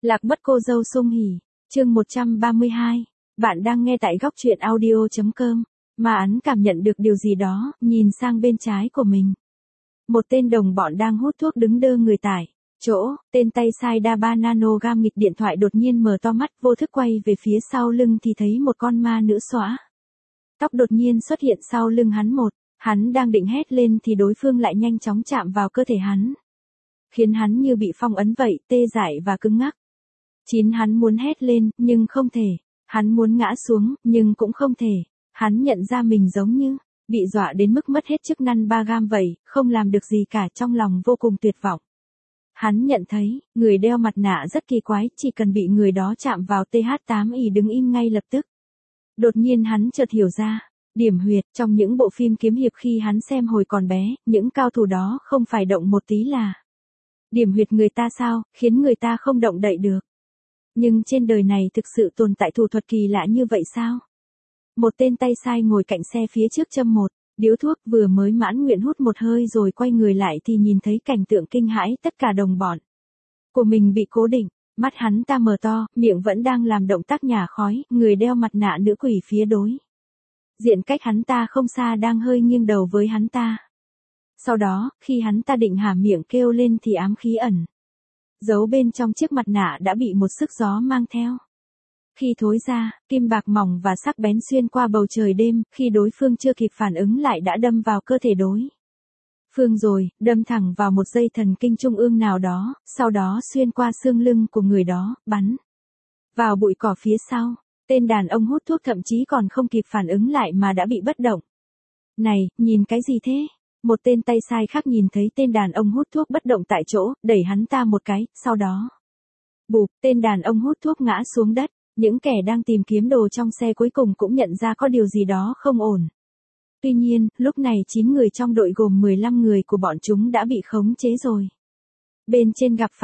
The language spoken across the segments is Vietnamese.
Lạc mất cô dâu Sung Hỉ, chương 132. Bạn đang nghe tại góc truyện audio.com. Mà Án cảm nhận được điều gì đó, nhìn sang bên trái của mình. Một tên đồng bọn đang hút thuốc đứng đơ người tại chỗ, tên tay sai đa 3 nanogram nghịch điện thoại đột nhiên mở to mắt vô thức quay về phía sau lưng thì thấy một con ma nữ xõa. Tóc đột nhiên xuất hiện sau lưng hắn đang định hét lên thì đối phương lại nhanh chóng chạm vào cơ thể hắn. Khiến hắn như bị phong ấn vậy, tê dại và cứng ngắc. Hắn muốn hét lên, nhưng không thể. Hắn muốn ngã xuống, nhưng cũng không thể. Hắn nhận ra mình giống như bị dọa đến mức mất hết chức năng 3 gam vậy, không làm được gì cả, trong lòng vô cùng tuyệt vọng. Hắn nhận thấy, người đeo mặt nạ rất kỳ quái, chỉ cần bị người đó chạm vào TH8Y đứng im ngay lập tức. Đột nhiên hắn chợt hiểu ra, điểm huyệt trong những bộ phim kiếm hiệp khi hắn xem hồi còn bé, những cao thủ đó không phải động một tí là điểm huyệt người ta sao, khiến người ta không động đậy được. Nhưng trên đời này thực sự tồn tại thủ thuật kỳ lạ như vậy sao? Một tên tay sai ngồi cạnh xe phía trước châm một điếu thuốc, vừa mới mãn nguyện hút một hơi rồi quay người lại thì nhìn thấy cảnh tượng kinh hãi, tất cả đồng bọn của mình bị cố định, mắt hắn ta mở to, miệng vẫn đang làm động tác nhả khói, người đeo mặt nạ nữ quỷ phía đối diện cách hắn ta không xa đang hơi nghiêng đầu với hắn ta. Sau đó, khi hắn ta định há miệng kêu lên thì ám khí ẩn giấu bên trong chiếc mặt nạ đã bị một sức gió mang theo. Khi thối ra, kim bạc mỏng và sắc bén xuyên qua bầu trời đêm, khi đối phương chưa kịp phản ứng lại đã đâm vào cơ thể đối phương rồi, đâm thẳng vào một dây thần kinh trung ương nào đó, sau đó xuyên qua xương lưng của người đó, bắn vào bụi cỏ phía sau. Tên đàn ông hút thuốc thậm chí còn không kịp phản ứng lại mà đã bị bất động. Này, nhìn cái gì thế? Một tên tay sai khác nhìn thấy tên đàn ông hút thuốc bất động tại chỗ, đẩy hắn ta một cái, sau đó bụp, tên đàn ông hút thuốc ngã xuống đất. Những kẻ đang tìm kiếm đồ trong xe cuối cùng cũng nhận ra có điều gì đó không ổn. Tuy nhiên, lúc này 9 người trong đội gồm 15 người của bọn chúng đã bị khống chế rồi. Bên trên gặp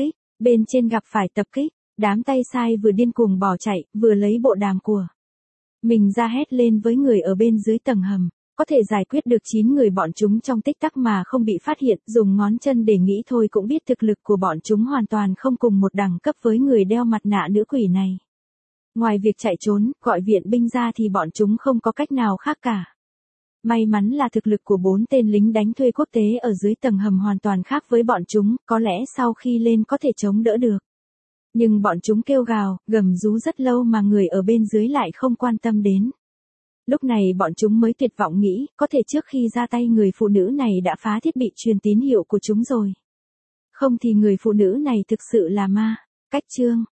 phải tập kích, đám tay sai vừa điên cuồng bỏ chạy, vừa lấy bộ đàm của mình ra hét lên với người ở bên dưới tầng hầm. Có thể giải quyết được 9 người bọn chúng trong tích tắc mà không bị phát hiện, dùng ngón chân để nghĩ thôi cũng biết thực lực của bọn chúng hoàn toàn không cùng một đẳng cấp với người đeo mặt nạ nữ quỷ này. Ngoài việc chạy trốn, gọi viện binh ra thì bọn chúng không có cách nào khác cả. May mắn là thực lực của 4 tên lính đánh thuê quốc tế ở dưới tầng hầm hoàn toàn khác với bọn chúng, có lẽ sau khi lên có thể chống đỡ được. Nhưng bọn chúng kêu gào, gầm rú rất lâu mà người ở bên dưới lại không quan tâm đến. Lúc này bọn chúng mới tuyệt vọng nghĩ, có thể trước khi ra tay người phụ nữ này đã phá thiết bị truyền tín hiệu của chúng rồi. Không thì người phụ nữ này thực sự là ma. Cách chương